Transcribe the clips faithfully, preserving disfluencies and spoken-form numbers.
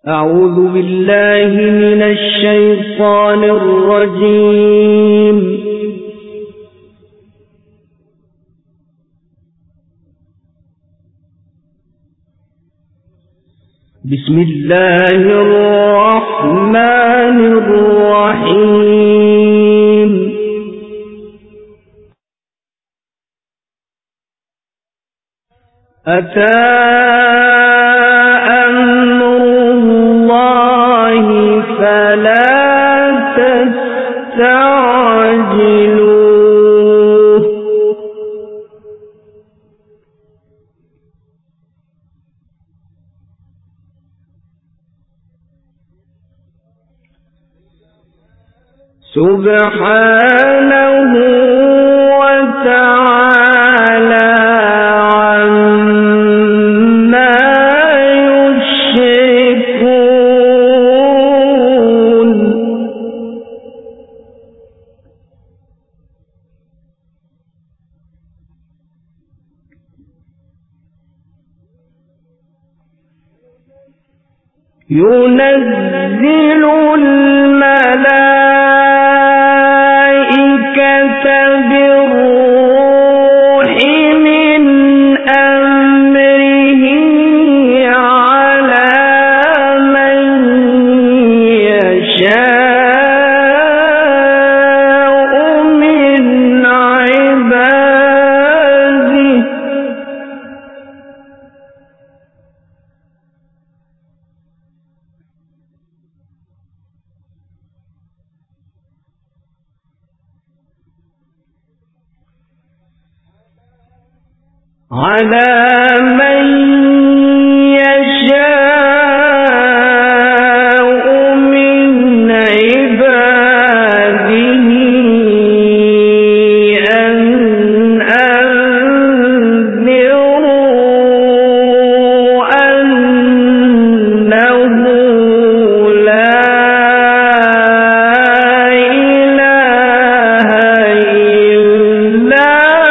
أعوذ بالله من الشيطان الرجيم. بسم الله الرحمن الرحيم. أتى أمر الله فلا تستعجلوه. سبحانه وتعالى عما يشركون. ينزل الملائكة بالروح من أمره على من يشاء من عباده. على من يشاء من عباده أن أنذروا أنه لا إله إلا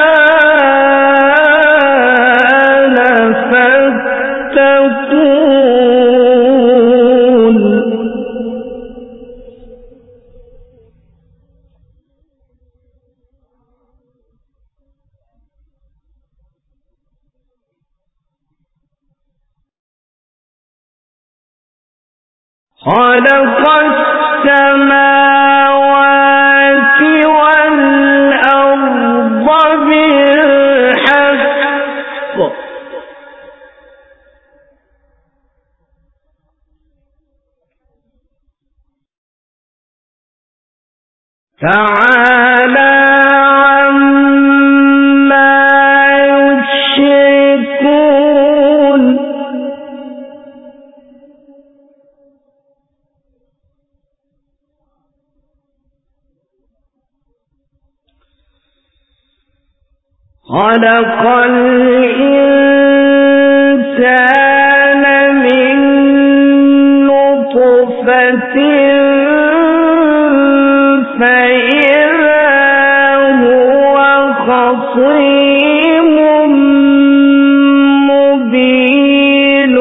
خلق السماوات والأرض بالحق تعالى عما يشركون. خلق الإنسان من نطفة فإذا هو خصيم مبين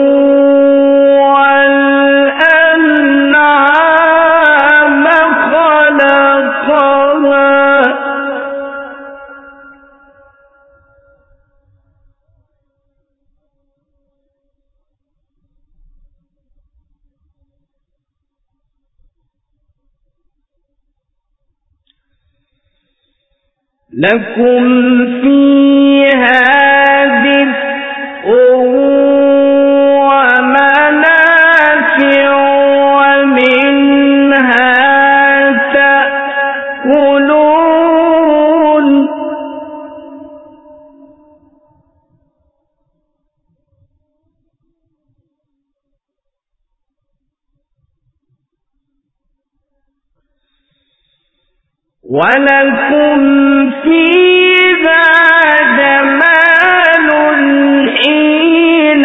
والأنعام خلقها لكم فيها دفء ومنافع ومنها تأكلون. ولكم فيها جمال حين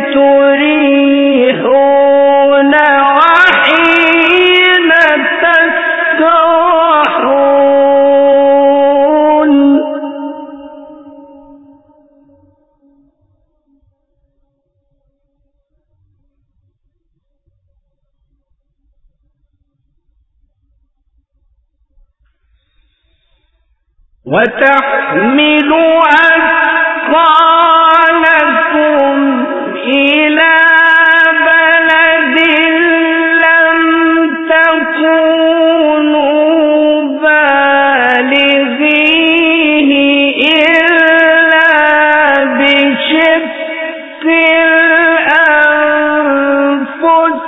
تريحون وحين تسرحون. وتحمل أثقالكم إلى بلد لم تكونوا بالغيه إلا بشق الأنفس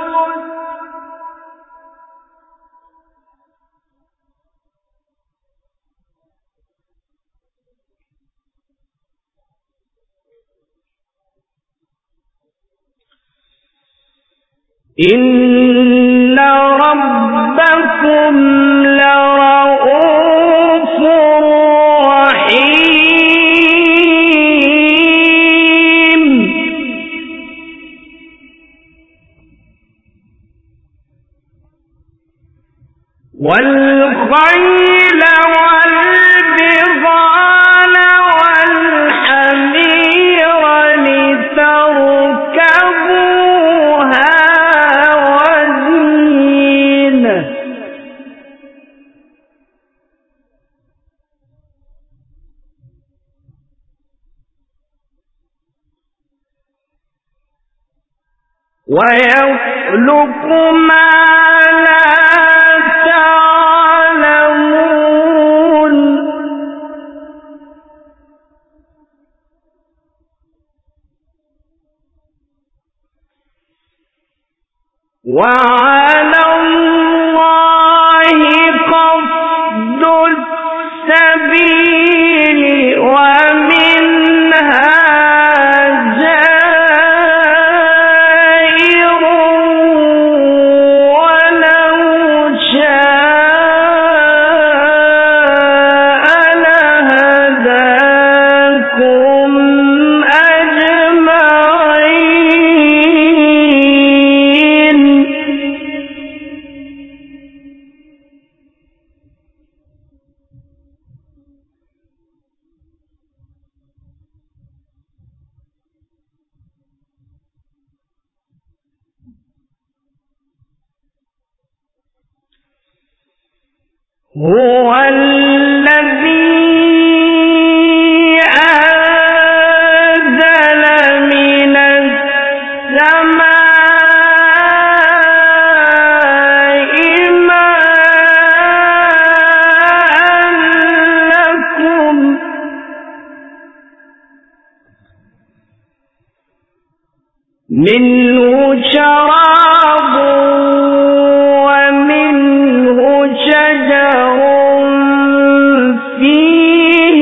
إن ربكم لرؤوف رحيم والخيل والبغال والحمير لتركبوها وزينة ويخلق ما لا تعلمون وعلى الله قصد السبيل ومنها جائر ولو شاء لهداكم أجمعين هو الذي أنزل من السماء ماء لكم منه شراب ومنه شجر فيه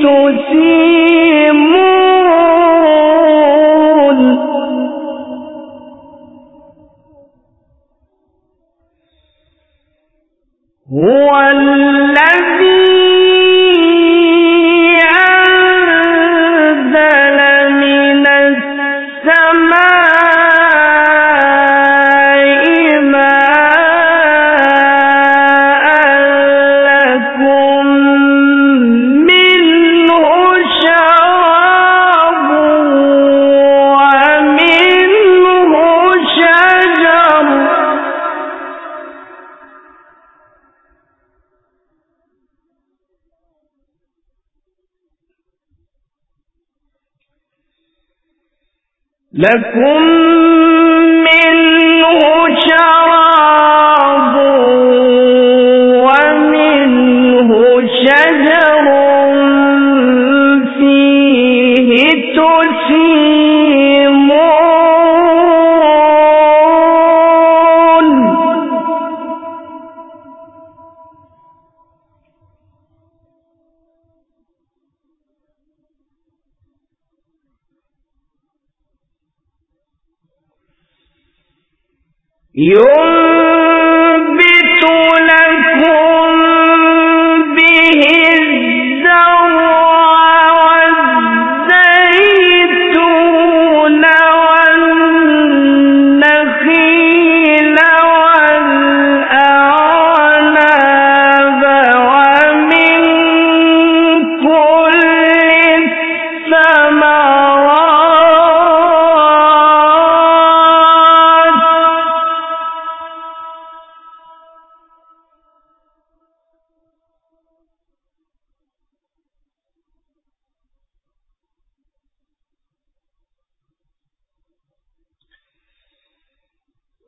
تسيمون هو الذي أنزل من السماء ماء لكم منه شراب ومنه شجر لكم منه شراب ومنه شجر فيه تسيمون ينبت لكم به الزرع والزيتون والنخيل والأعناب ومن كل الثمرات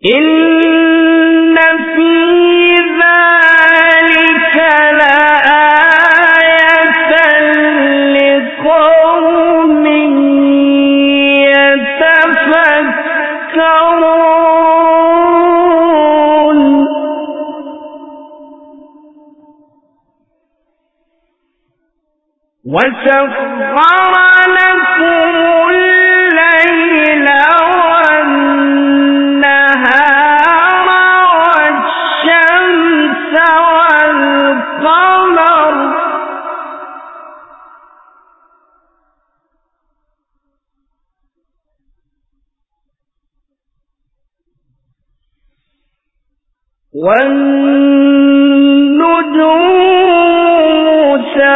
إن في ذلك لآية لقوم يتفكرون وسخر لكم الليل والنهار والشمس والقمر والنجوم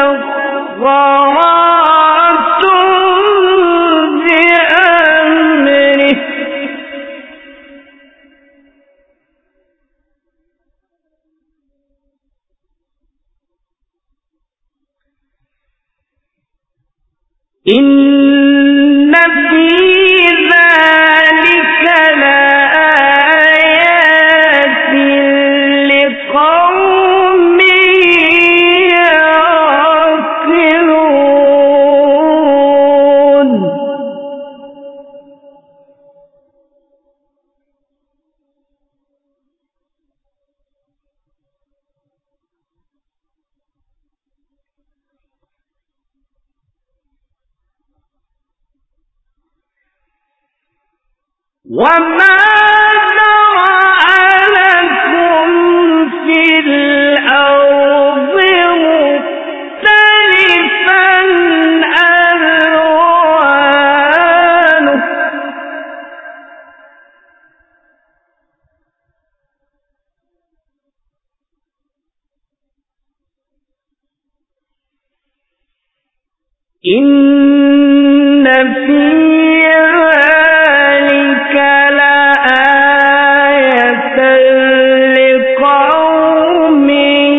مسخرات بأمره إن في ذلك لآيات لقوم يعقلون وما ذرأ لكم في الأرض مختلفا ألوانه إن في ذلك لآية لقوم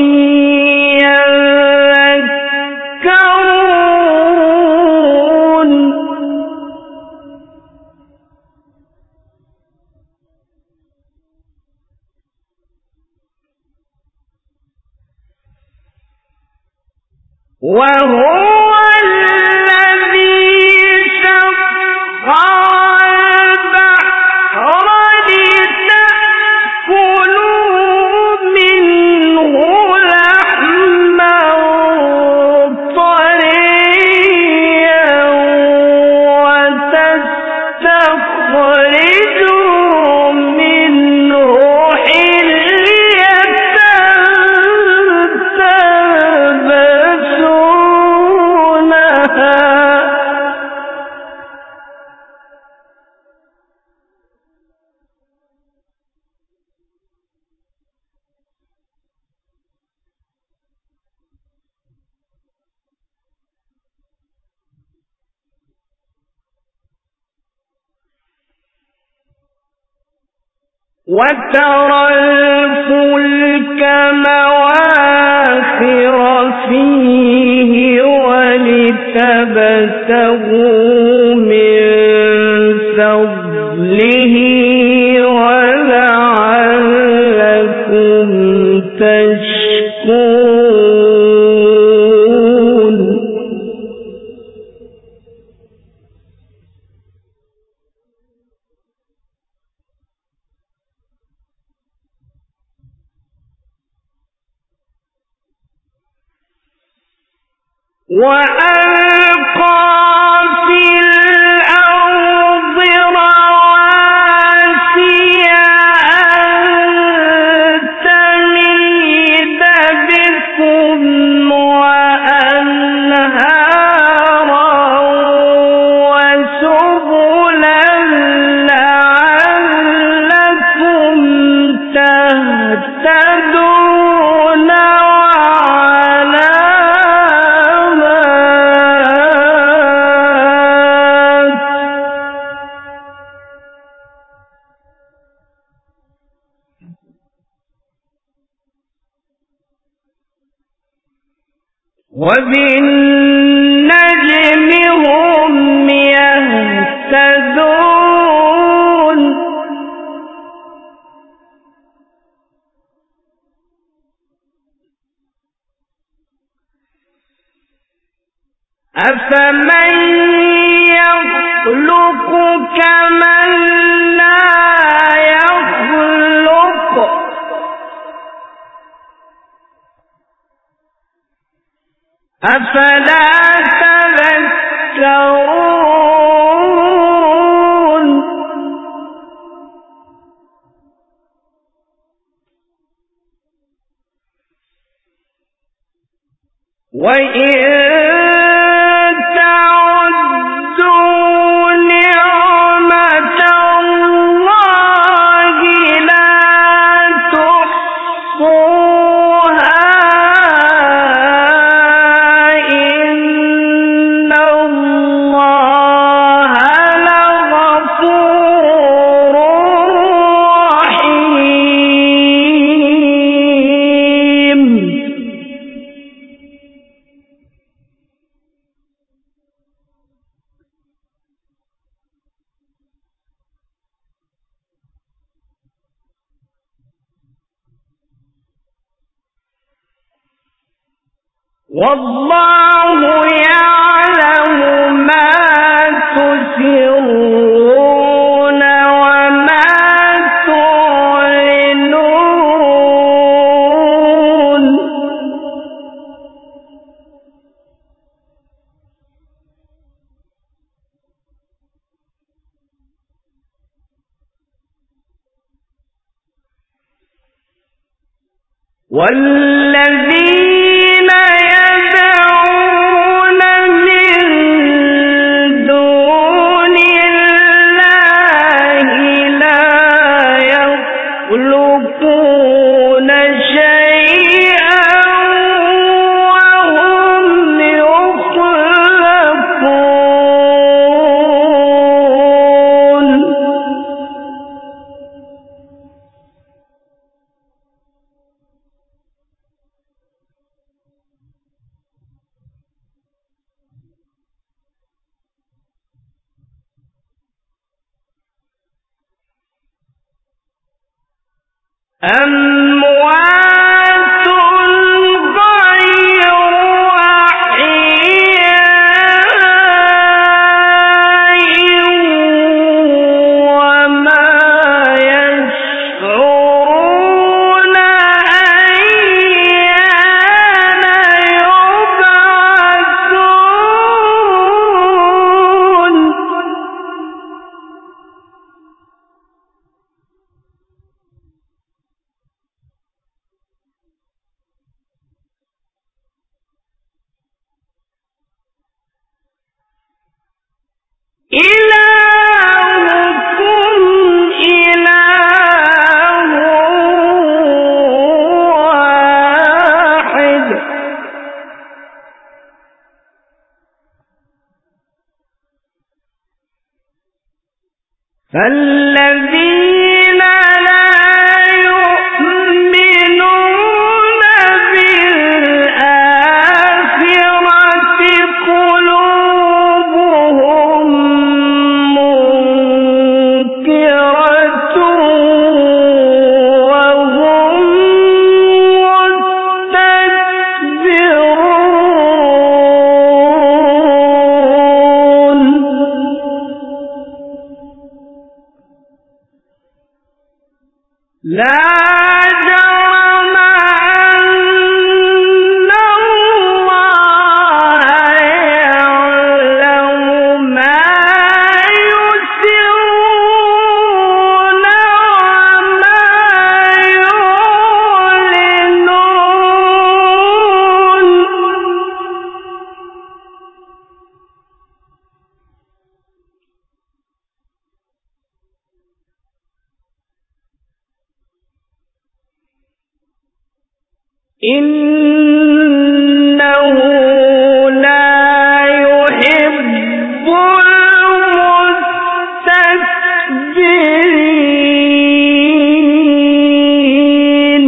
يذكرون وهو الذي سخر البحر لتأكلوا منه لحما طريا وتستخرجوا منه حلية تلبسونها وترى الفلك مواخر فيه ولتبتغوا من فضله ولعلكم تشكرون وألقى في الأرض رواسي أن تميد بكم وأنهارا وسبلا لعلكم تهتدون وبالنجم هم يهتدون أفمن يخلق كمن لا يخلق أفلا تذكرون وإن تعدوا نعمة الله لا تحصوها إن الله لغفور رحيم. والله يعلم ما تسرون وما تعلنون والذين يدعون من دون الله لا يخلقون شيئا وهم يخلقون. أموات غير أحياء وما يشعرون أيان يبعثون. إلهكم إله واحد فالذين لا يؤمنون بالآخرة قلوبهم منكرة وهم مستكبرون. لا جرم أن الله يعلم ما يسرون وما يعلنون. إنه لا يحب المستكبرين.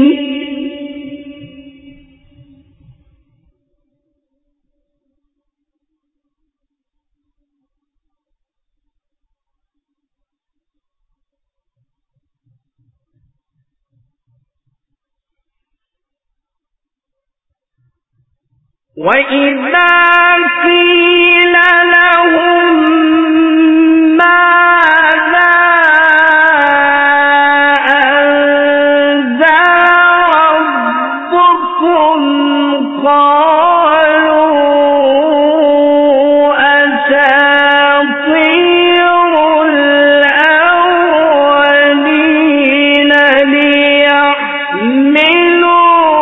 وَإِذَا قِيلَ لَهُم مَّاذَا أَنزَلَ رَبُّكُمْ قَالُوا أَسَاطِيرُ الْأَوَّلِينَ لِيَحْمِلُوا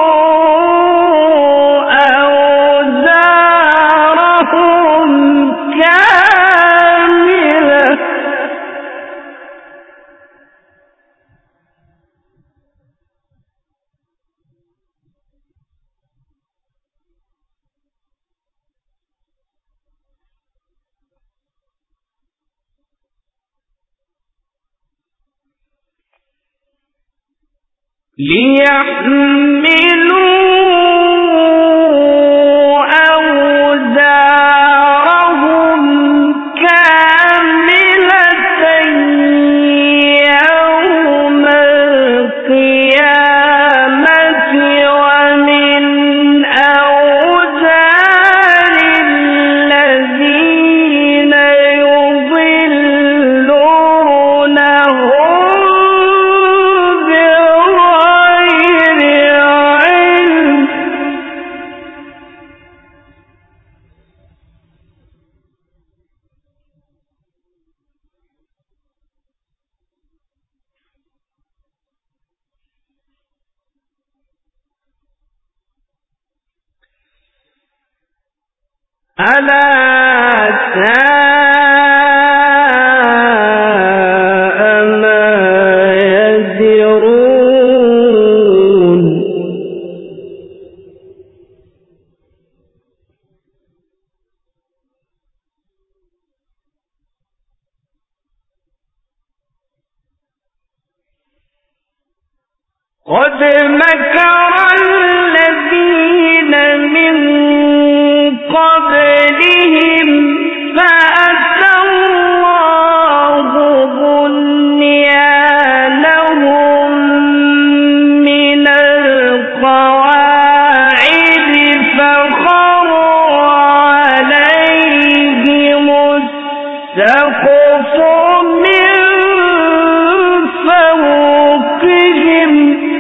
ليحملوا أوزارهم كاملة يوم القيامة ومن أوزار الذين يضلونهم ألا ساء ما يزرون قد مكر الذين من قبلهم فأتى الله بنيانهم من القواعد فخر عليهم السقف من فوقهم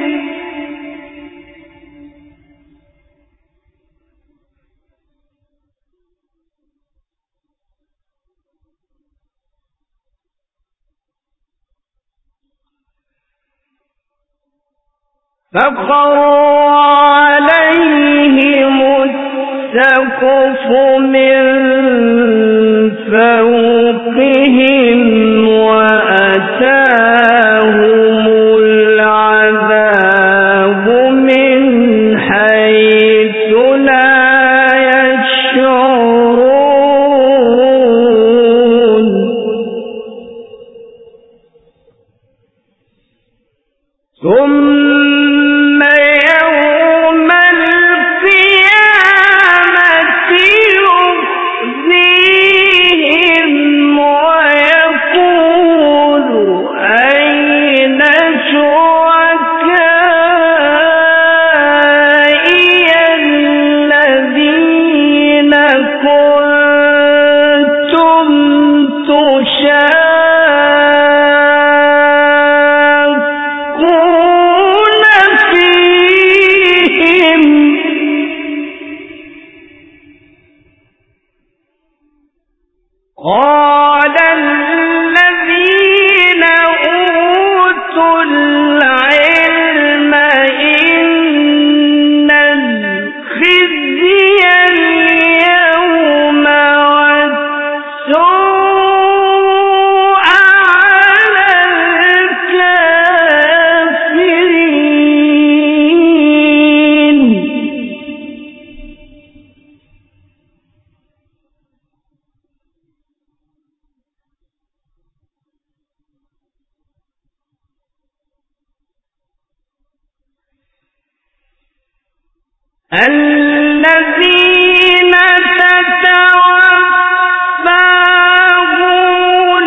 فخروا عليهم السقف من فوقهم وأتاهم العذاب من حيث لا يشعرون ثم قال الذين أوتوا العلم إن الخزي اليوم والسوء على الكافرين الذين تتوفاهم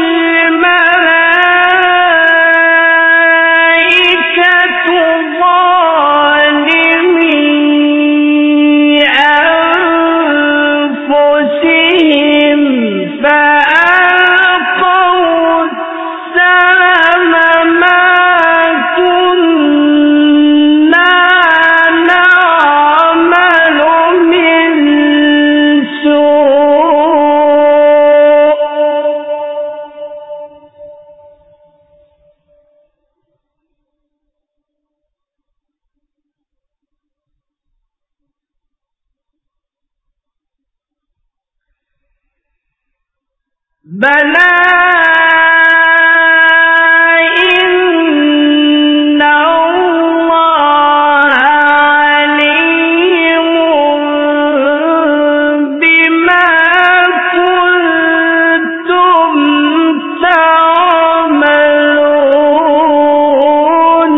الملائكة ظالمي أنفسهم بلى إن الله عليم بما كنتم تعملون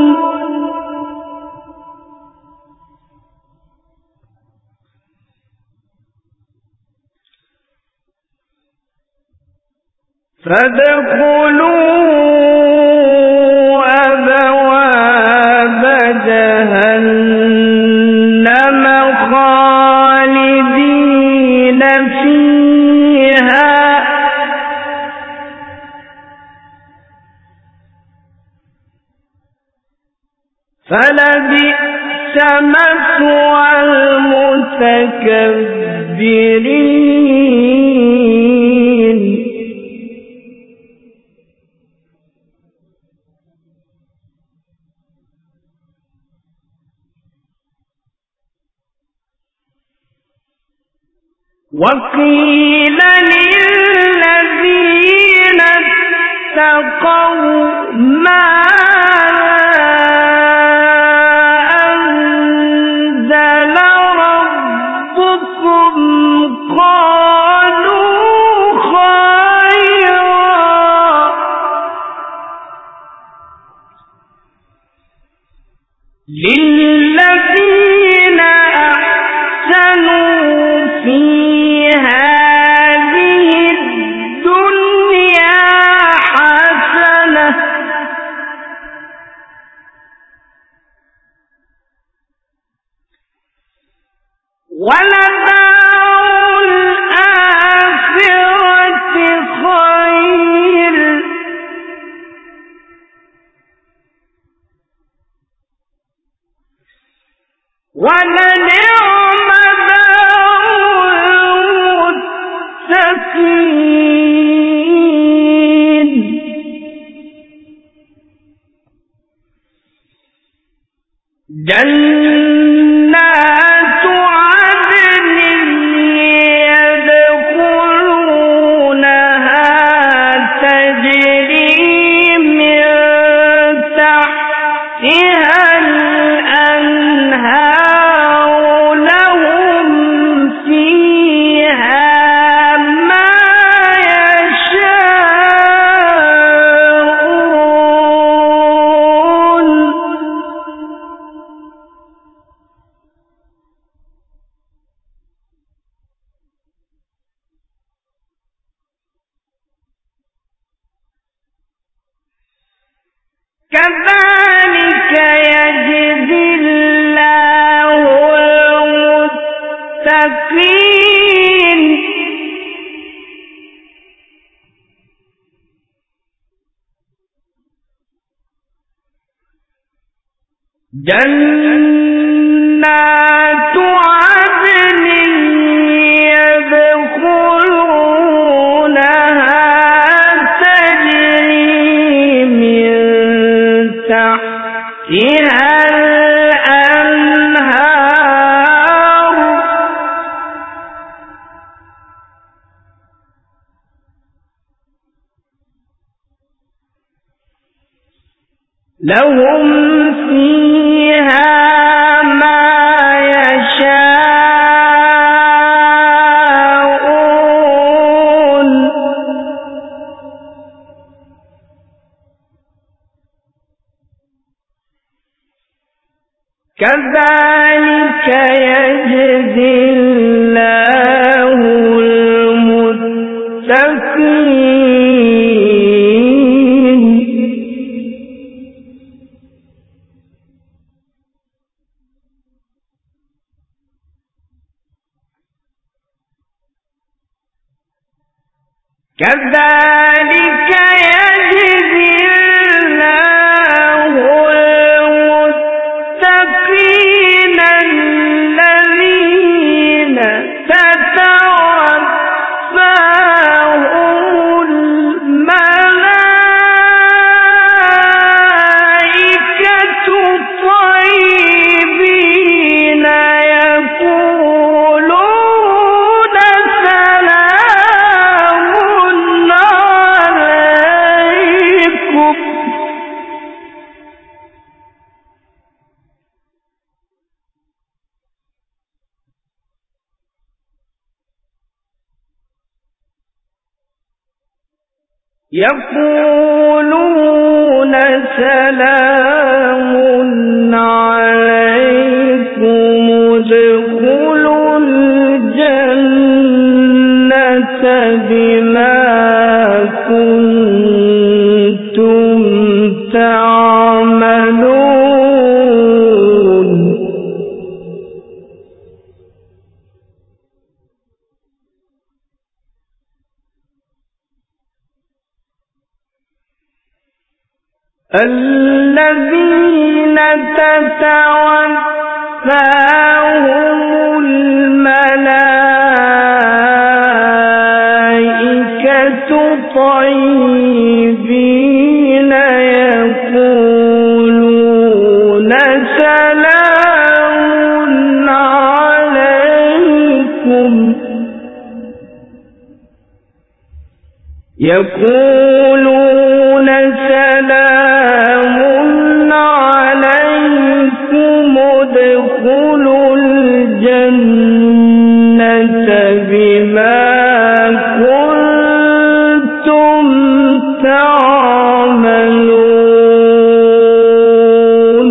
فادخلوا أبواب جهنم خالدين فيها فلبئس مثوى المتكبرين وقيل للذين اتقوا ماذا أنزل ربكم قالوا خيرا للذين أحسنوا في هذه الدنيا حسنة ولدار الآخرة خير ولنعم دار المتقين جنات عدن يدخلونها تجري من تحتها الأنهار لهم فيها ما يشاءون كذلك يجزي الله المتقين جنات عدن يدخلونها تجري من تحتها الأنهار لهم فيها ما يشاءون كذلك يجزي الله المتقين كذلك يجزي الله المتقين الذين تتوفاهم الملائكة طيبين يقولون سلام يقولون سلام عليكم ادخلوا الجنة بما كنتم تعملون الذين تتوفاهم الملائكة طيبين يقولون سلام عليكم يقولون سلام عليكم ادخلوا الجنة بما كنتم تعملون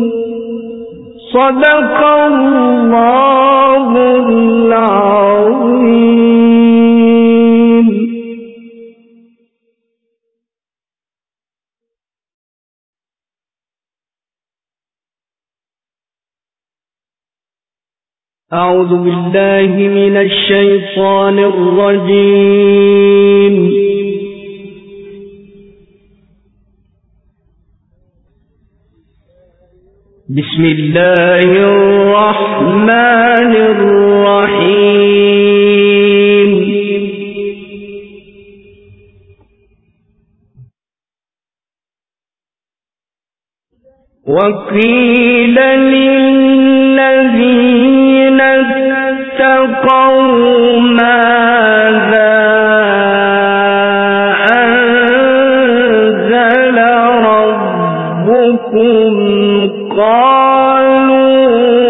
صدق الله العظيم. أعوذ بالله من الشيطان الرجيم. بسم الله الرحمن الرحيم. وقيل للذين اتقوا ماذا أنزل ربكم قالوا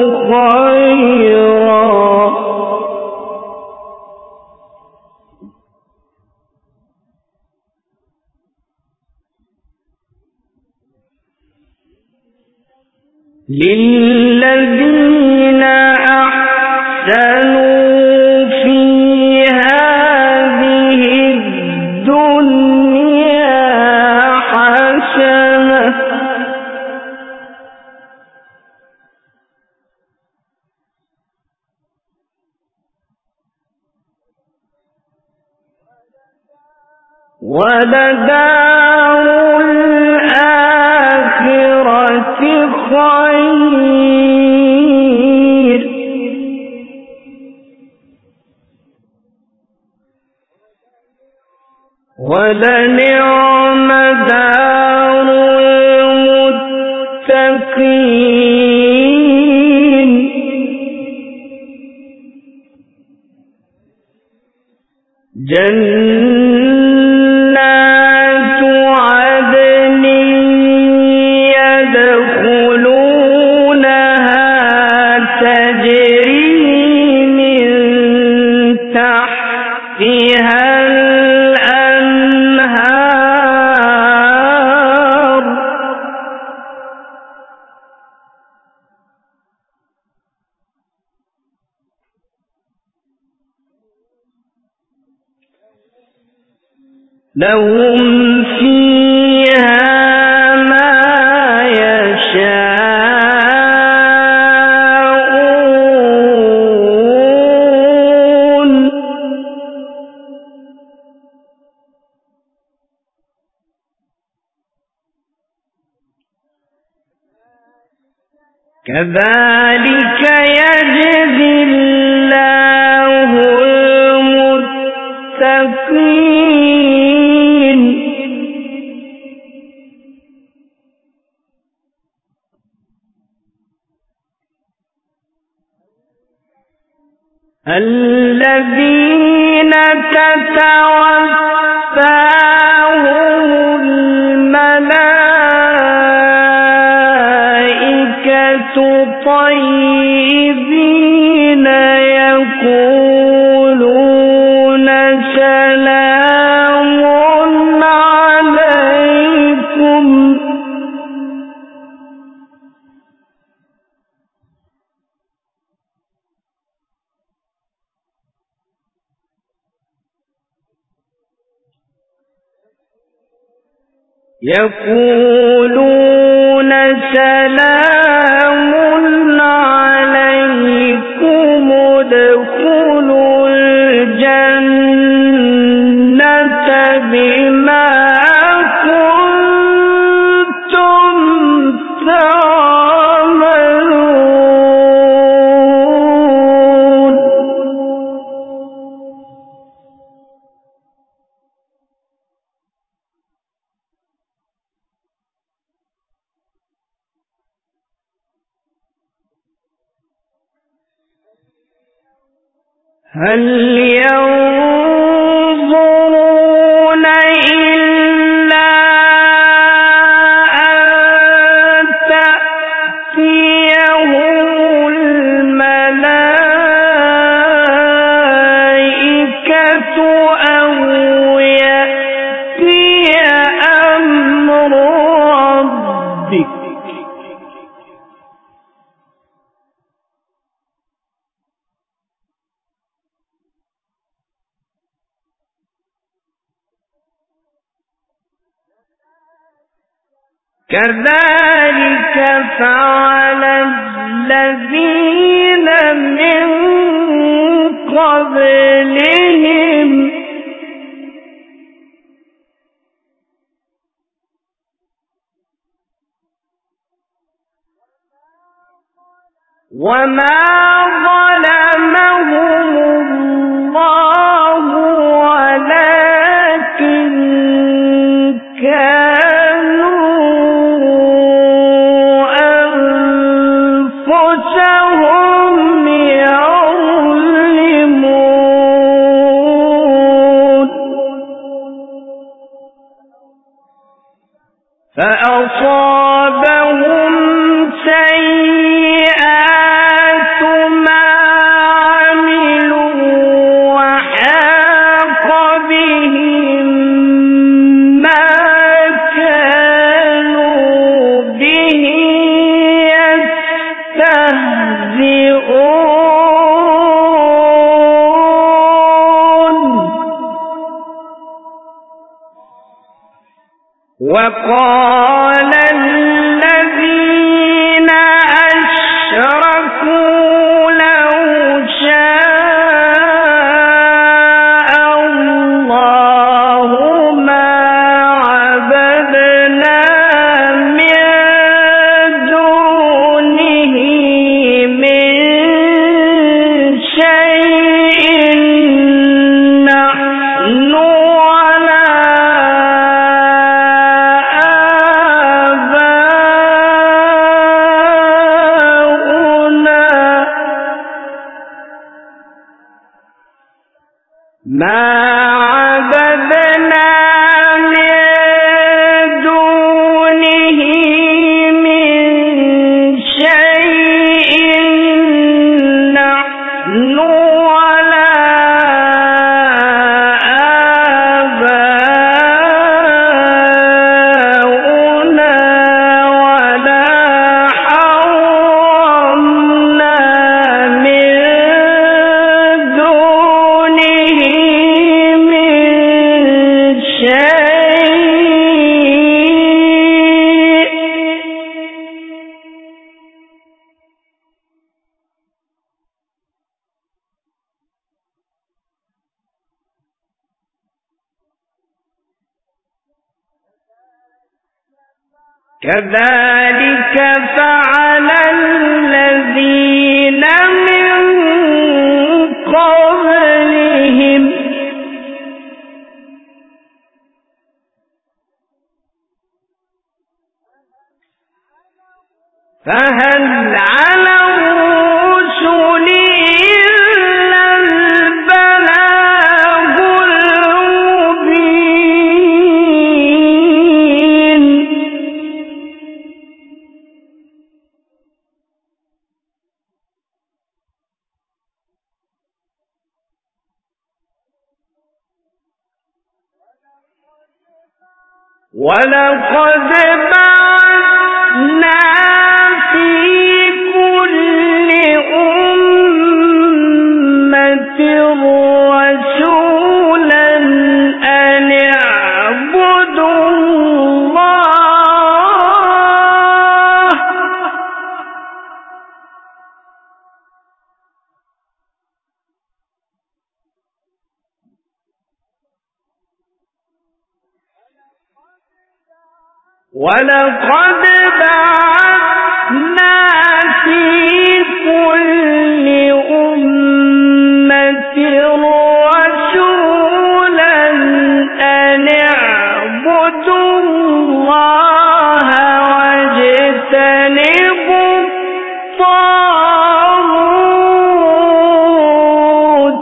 خيرا للذين أحسنوا في هذه الدنيا حسنة ولدار الآخرة خير ولنعم دار المتقين جنات عدن يدخلونها تجري من تحتها الأنهار لهم فيها ما يشاءون كذلك يجزي الله المتقين الذين تتوفاهم الملائكة طيبين يقولون سلام يقولون سلام عليكم ادخلوا الجنة بما كنتم تعملون. هل ينظرون إلا أن تأتيهم الملائكة أو يأتي أمر ربك كذلك فعل الذين من قبلهم وما ظلمهم الله ولكن كانوا أنفسهم يظلمون. فأصابهم سيئات ما عملوا وحاق بهم ما كانوا به يستهزئون. وقال الذين أشركوا لو شاء الله ما عبدنا من دونه من شيء نحن ولا ما عبدنا من دونه من شيء نحن ولا آباؤنا ولا حرمنا من دونه كذلك فعل الذين من قبلهم فهل على الرسل إلا البلاغ المبين. ولقد بعثنا في كل أمة رسولا أن اعبدوا الله ولقد بعثنا في كل أمة رسولا أن اعبدوا الله واجتنبوا الطاغوت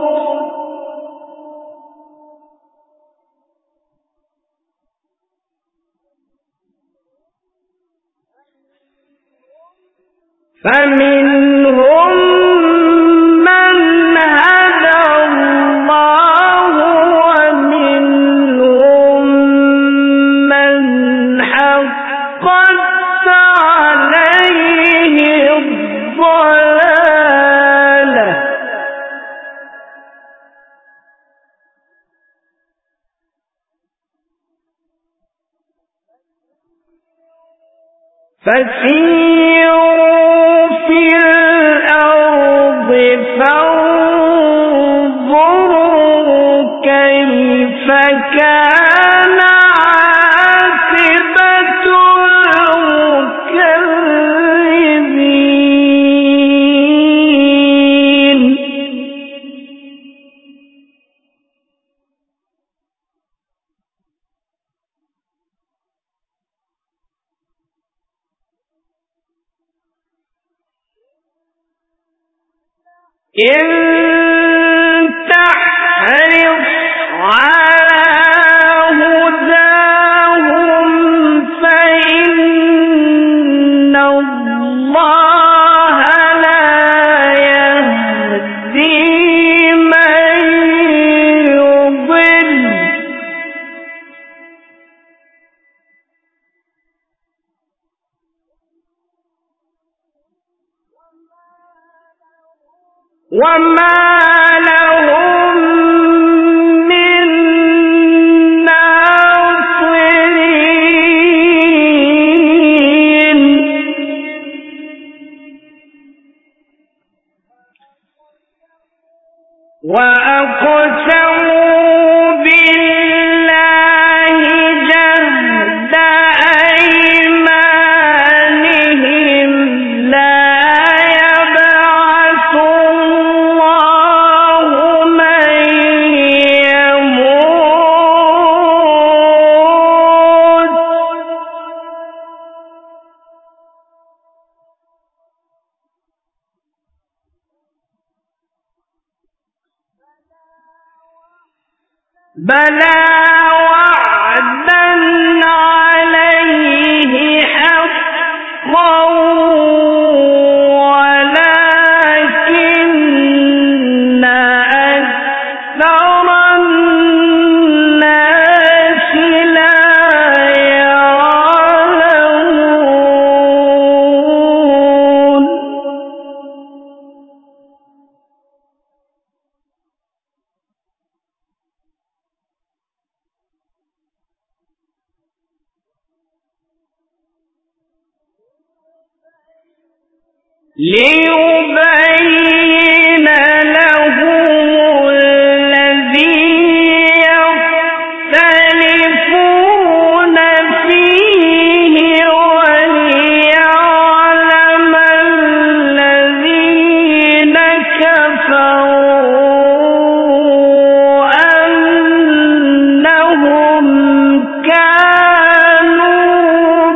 فمنهم من هدى الله ومنهم من حقت عليه الضلالة فسيروا في الأرض فانظروا كيف كان عاقبة المكذبين إن تحرص على هداهم فإن الله لا يهدي من يضل وما لهم من ناصرين وأقسموا بالله جهد أيمانهم لا يبعث الله من يموت بلى وعدا عليه حقا ولكن أكثر الناس لا يعلمون ليبين لهم الذي يختلفون فيه وليعلم الذين كفروا أنهم كانوا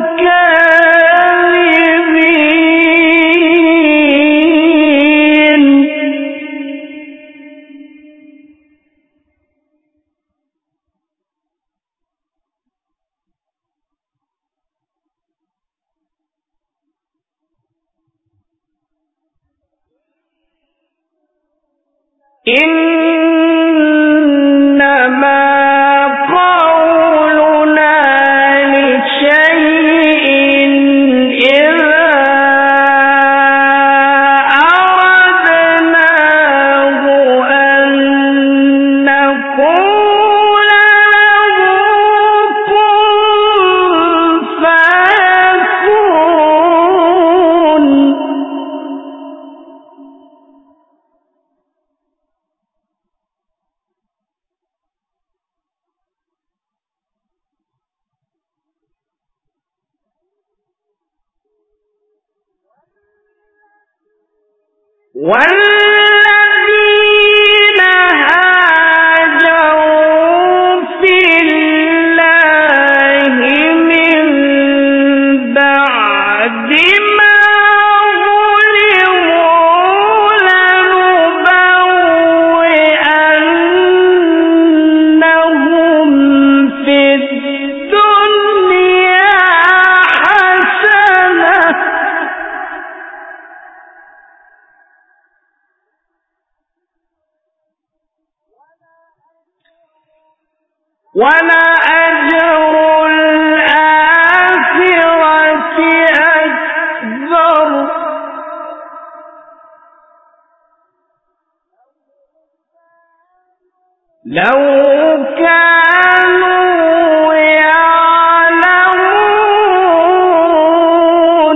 كاذبين إنما قولنا لشيء إذا أردناه أن نقول له كن فيكون والذين هاجروا في الله من بعد ما ظلموا لنبوئنهم في الدنيا حسنة ولأجر الآخرة أكبر لو كانوا يعلمون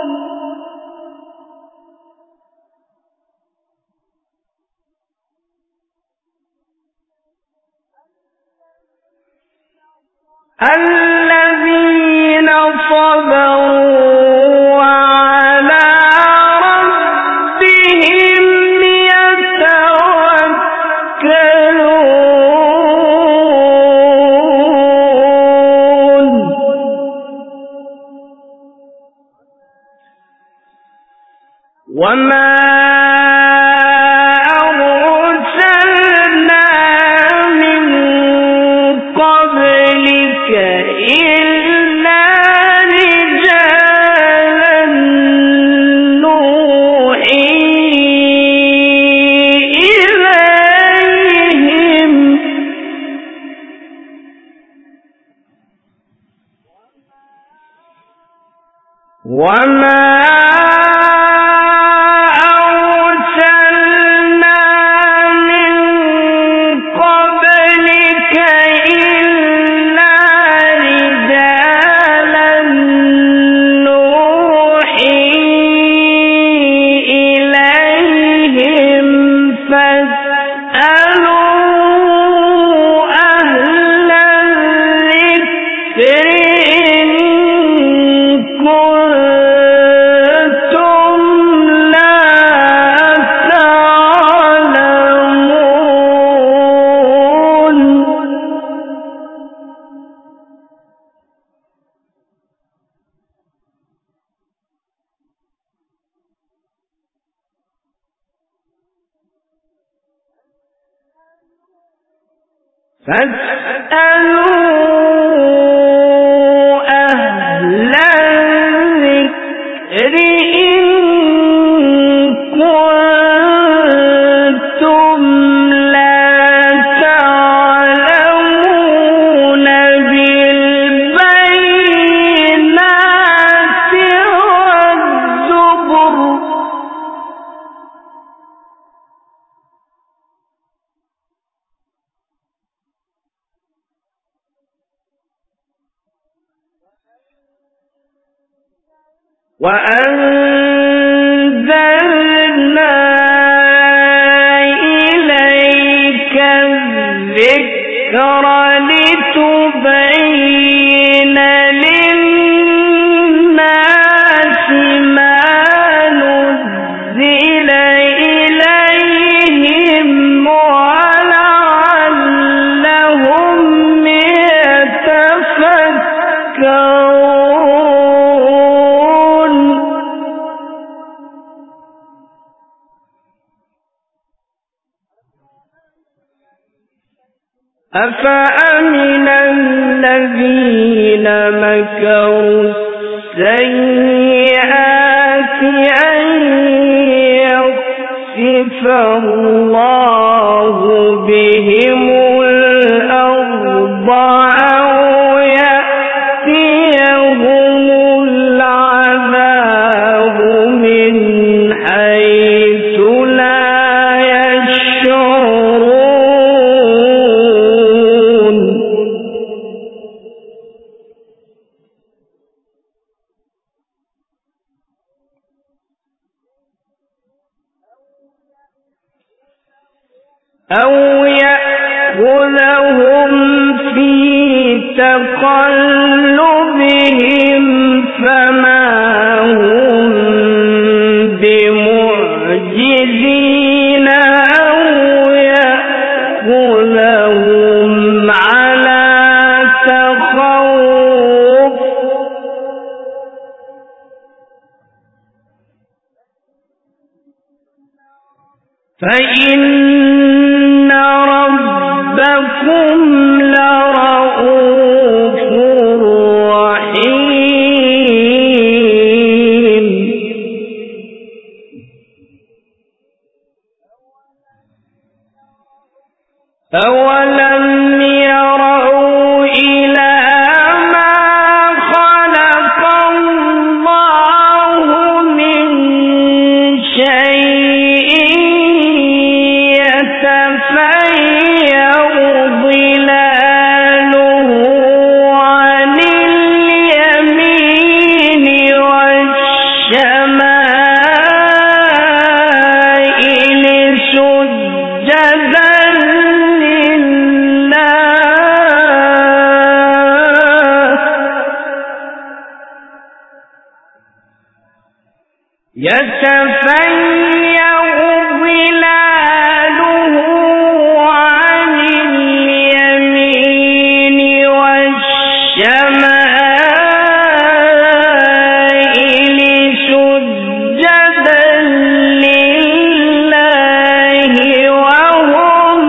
الذين صبروا وعلى ربهم يتوكلون وما أرسلنا من قبلك إلا رجالا نوحي إليهم وما أرسلنا من قبلك إلا رجالا نوحي إليهم فاسألوا أهل الذكر إن كنتم لا تعلمون فاسألوا أهل الذكر إن كنتم لا تعلمون بالبينات والزبر وأنزلنا إليك الذكر لتبين للناس ما نزل إليهم ولعلهم يتفكرون أفأمن الذين مكروا السيئات أن يخسف الله بهم الأرض أو يأتيهم العذاب من حيث لا يشعرون أو يأخذهم في تقلبهم فما هم بمعجزين فإن ربكم لرؤوف رحيم أولم يروا إلى يتفيأ ظلاله عن اليمين والشمائل سجدا لله وهم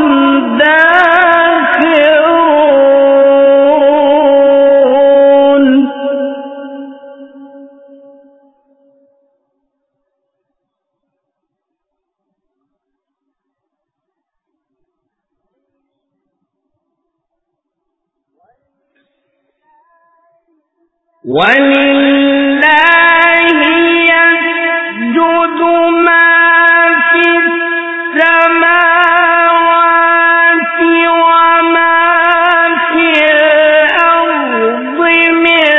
داخرون ولله يسجد ما في السماوات وما في الأرض من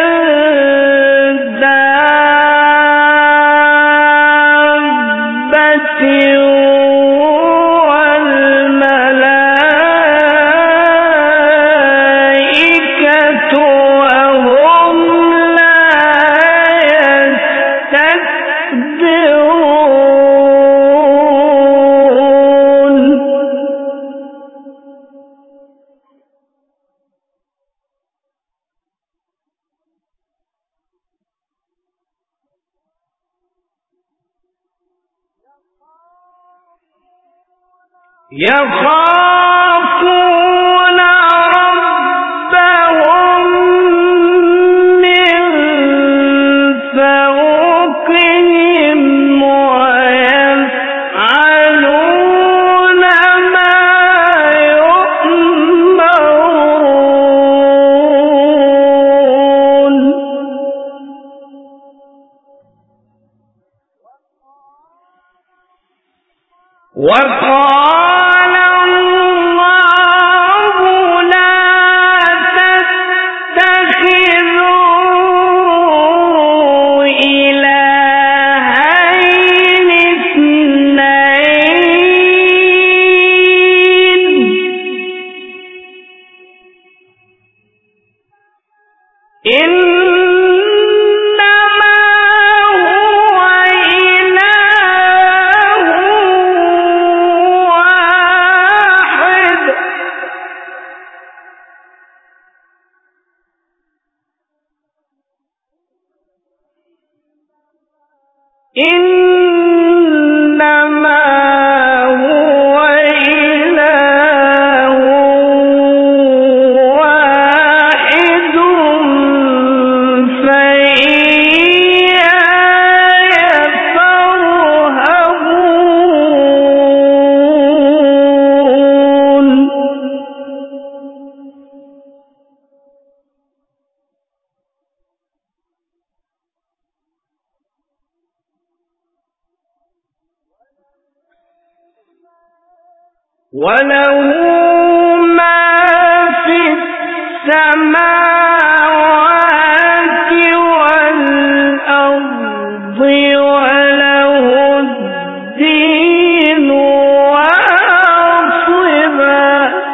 دابة والملائكة وهم يخافون ربهم من فوقهم ويفعلون ما يؤمرون وقال الله لا تتخذوا إلهين اثنين إنما هو إله واحد إنما هو إله واحد فإياي فارهبون وله ما في السماوات والأرض وله الدين واصبا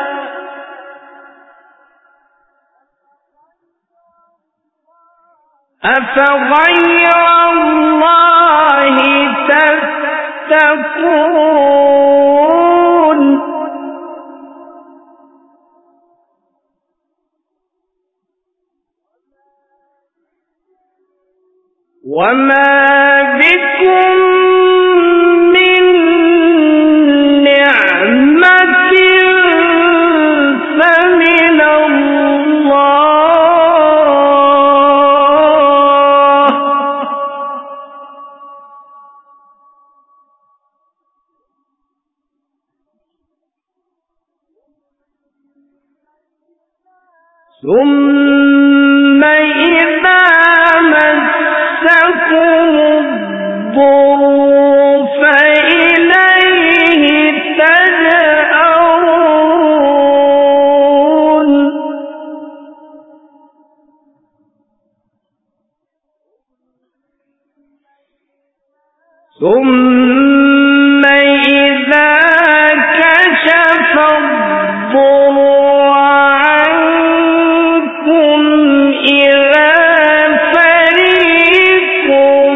أفغير الله تتقون وما بكم من ثم إذا مسكم الضر فإليه تجأرون ثم إذا كشف الضر عنكم إذا فريق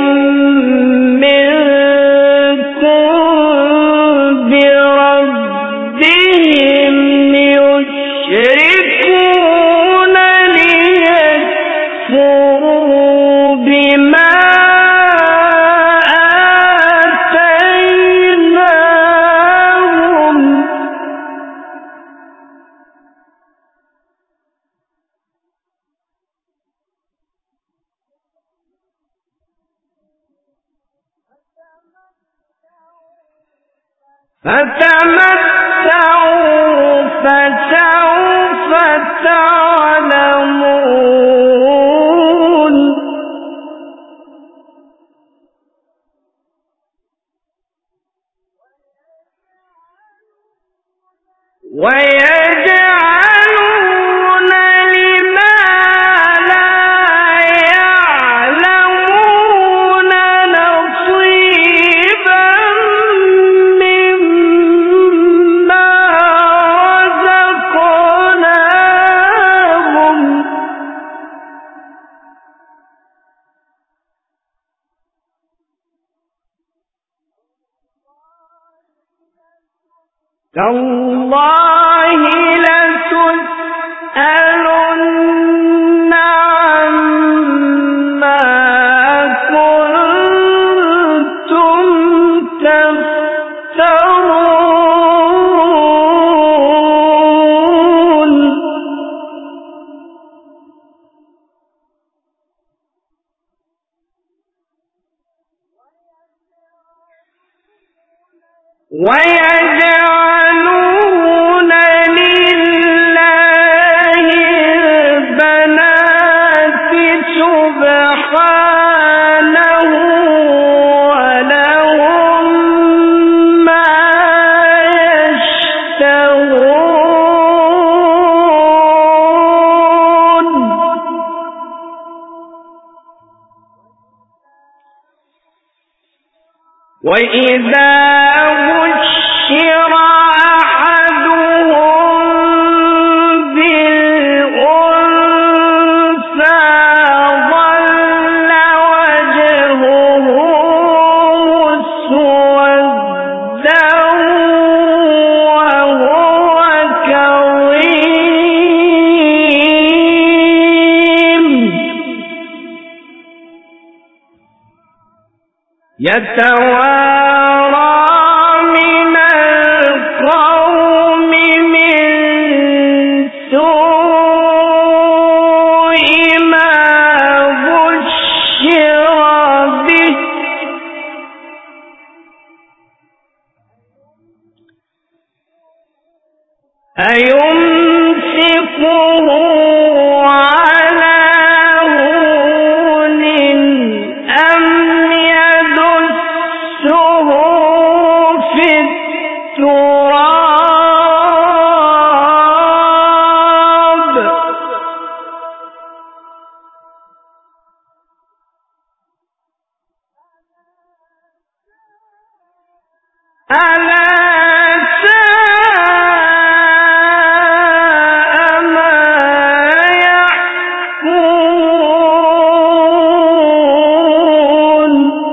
منكم بربهم يشركون ليكفروا بما فتمتعوا فسوف تعلمون ويجعلون لما لا يعلمون نصيبا مما رزقناهم تالله لتسألن عما كنتم تفترون ويجعلون لله البنات سبحانه ولهم ما يشتهون وإذا بشر أحدهم بالأنثى ظل وجهه مسودا وهو كظيم يتوارى من القوم من سوء ما بشر به أيمسكه على هون أم يدسه في التراب ألا ساء ما يحكمون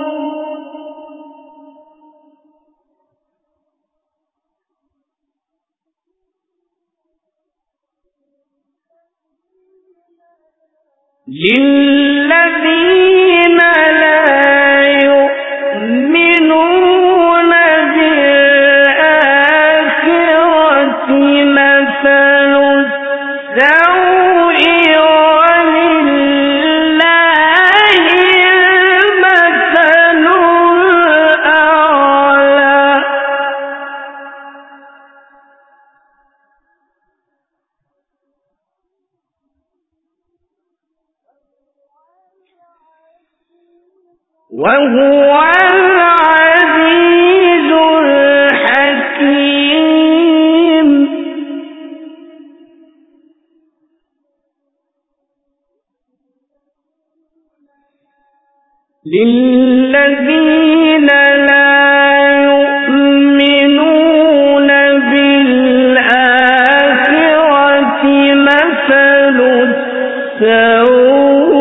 للذين لا يؤمنون بالآخرة مثل السوء ولله المثل الأعلى وهو العزيز الحكيم. للذين لا يؤمنون بالآخرة مثل السوء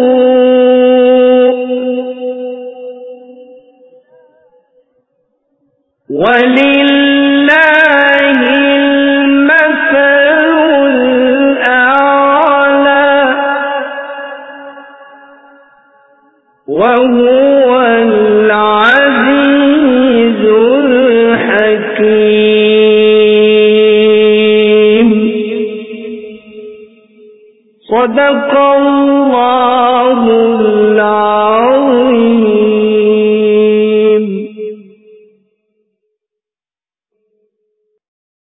ولله المثل الأعلى وهو العزيز الحكيم. صدق الله العظيم.